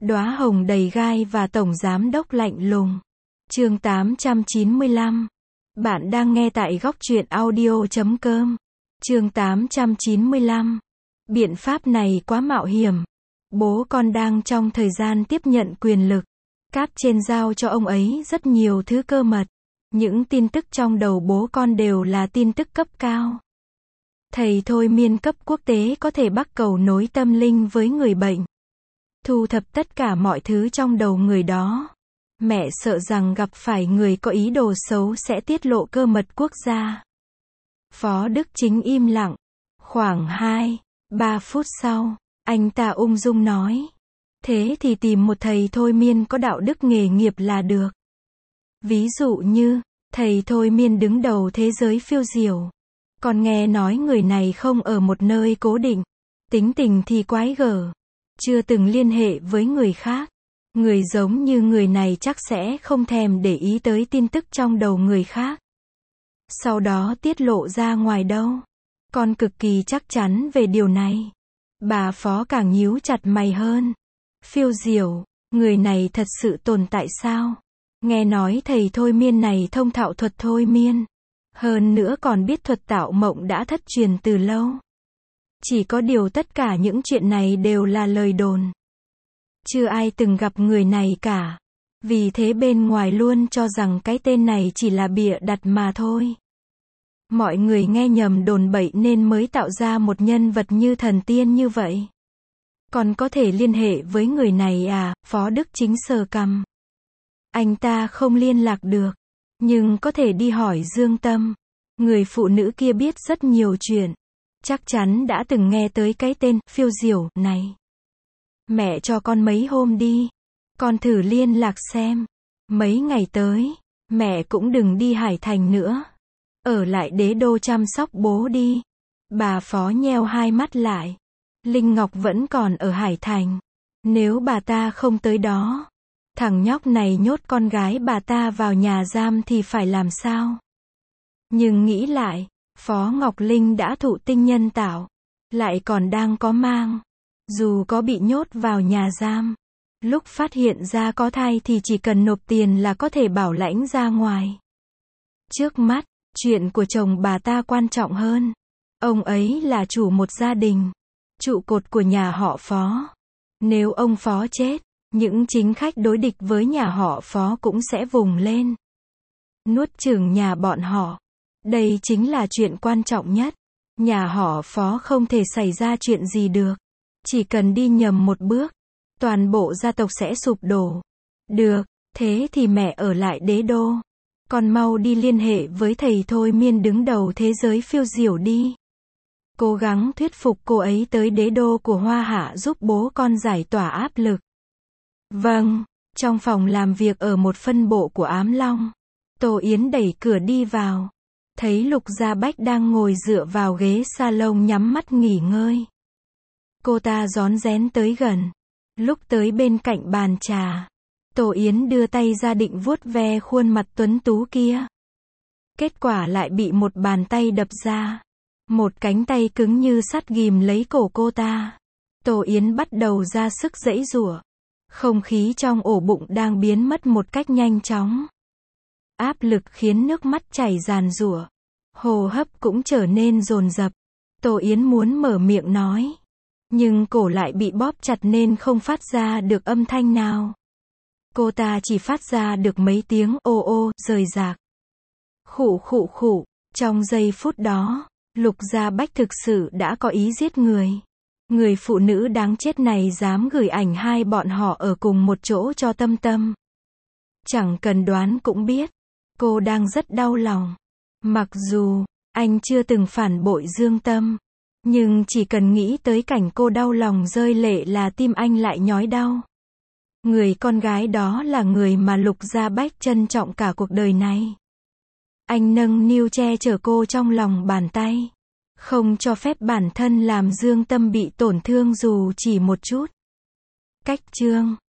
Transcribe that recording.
Đóa hồng đầy gai và tổng giám đốc lạnh lùng. Chương 895. Bạn đang nghe tại góc truyện audio.com. Chương 895. Biện pháp này quá mạo hiểm. Bố con đang trong thời gian tiếp nhận quyền lực. Cấp trên giao cho ông ấy rất nhiều thứ cơ mật. Những tin tức trong đầu bố con đều là tin tức cấp cao. Thầy thôi miên cấp quốc tế có thể bắt cầu nối tâm linh với người bệnh. Thu thập tất cả mọi thứ trong đầu người đó. Mẹ sợ rằng gặp phải người có ý đồ xấu sẽ tiết lộ cơ mật quốc gia. Phó Đức Chính im lặng. Khoảng 2-3 phút sau, anh ta ung dung nói. Thế thì tìm một thầy thôi miên có đạo đức nghề nghiệp là được. Ví dụ như, thầy thôi miên đứng đầu thế giới phiêu diểu. Còn nghe nói người này không ở một nơi cố định. Tính tình thì quái gở. Chưa từng liên hệ với người khác. Người giống như người này chắc sẽ không thèm để ý tới tin tức trong đầu người khác. Sau đó tiết lộ ra ngoài đâu. Con cực kỳ chắc chắn về điều này. Bà Phó càng nhíu chặt mày hơn. Phiêu diểu, người này thật sự tồn tại sao? Nghe nói thầy thôi miên này thông thạo thuật thôi miên. Hơn nữa còn biết thuật tạo mộng đã thất truyền từ lâu. Chỉ có điều tất cả những chuyện này đều là lời đồn. Chưa ai từng gặp người này cả. Vì thế bên ngoài luôn cho rằng cái tên này chỉ là bịa đặt mà thôi. Mọi người nghe nhầm đồn bậy nên mới tạo ra một nhân vật như thần tiên như vậy. Còn có thể liên hệ với người này à? Phó Đức Chính sờ cằm. Anh ta không liên lạc được. Nhưng có thể đi hỏi Dương Tâm. Người phụ nữ kia biết rất nhiều chuyện. Chắc chắn đã từng nghe tới cái tên phiêu diểu này. Mẹ cho con mấy hôm đi. Con thử liên lạc xem. Mấy ngày tới, mẹ cũng đừng đi Hải Thành nữa. Ở lại Đế Đô chăm sóc bố đi. Bà Phó nheo hai mắt lại. Linh Ngọc vẫn còn ở Hải Thành. Nếu bà ta không tới đó, thằng nhóc này nhốt con gái bà ta vào nhà giam thì phải làm sao? Nhưng nghĩ lại, Phó Ngọc Linh đã thụ tinh nhân tạo, lại còn đang có mang. Dù có bị nhốt vào nhà giam, lúc phát hiện ra có thai thì chỉ cần nộp tiền là có thể bảo lãnh ra ngoài. Trước mắt, chuyện của chồng bà ta quan trọng hơn. Ông ấy là chủ một gia đình, trụ cột của nhà họ Phó. Nếu ông Phó chết, những chính khách đối địch với nhà họ Phó cũng sẽ vùng lên, nuốt chửng nhà bọn họ. Đây chính là chuyện quan trọng nhất. Nhà họ Phó không thể xảy ra chuyện gì được. Chỉ cần đi nhầm một bước, toàn bộ gia tộc sẽ sụp đổ. Được, thế thì mẹ ở lại Đế Đô. Con mau đi liên hệ với thầy thôi miên đứng đầu thế giới phiêu diểu đi. Cố gắng thuyết phục cô ấy tới Đế Đô của Hoa Hạ giúp bố con giải tỏa áp lực. Vâng, trong phòng làm việc ở một phân bộ của Ám Long, Tô Yến đẩy cửa đi vào. Thấy Lục Gia Bách đang ngồi dựa vào ghế salon nhắm mắt nghỉ ngơi. Cô ta rón rén tới gần. Lúc tới bên cạnh bàn trà, Tô Yến đưa tay ra định vuốt ve khuôn mặt tuấn tú kia. Kết quả lại bị một bàn tay đập ra. Một cánh tay cứng như sắt ghìm lấy cổ cô ta. Tô Yến bắt đầu ra sức giãy giụa. Không khí trong ổ bụng đang biến mất một cách nhanh chóng. Áp lực khiến nước mắt chảy ràn rụa. Hô hấp cũng trở nên dồn dập. Tô Yến muốn mở miệng nói. Nhưng cổ lại bị bóp chặt nên không phát ra được âm thanh nào. Cô ta chỉ phát ra được mấy tiếng ô ô, rời rạc. Khụ khụ khụ. Trong giây phút đó, Lục Gia Bách thực sự đã có ý giết người. Người phụ nữ đáng chết này dám gửi ảnh hai bọn họ ở cùng một chỗ cho Tâm Tâm. Chẳng cần đoán cũng biết, cô đang rất đau lòng. Mặc dù, anh chưa từng phản bội Dương Tâm, nhưng chỉ cần nghĩ tới cảnh cô đau lòng rơi lệ là tim anh lại nhói đau. Người con gái đó là người mà Lục Gia Bách trân trọng cả cuộc đời này. Anh nâng niu che chở cô trong lòng bàn tay. Không cho phép bản thân làm Dương Tâm bị tổn thương dù chỉ một chút. Cách chương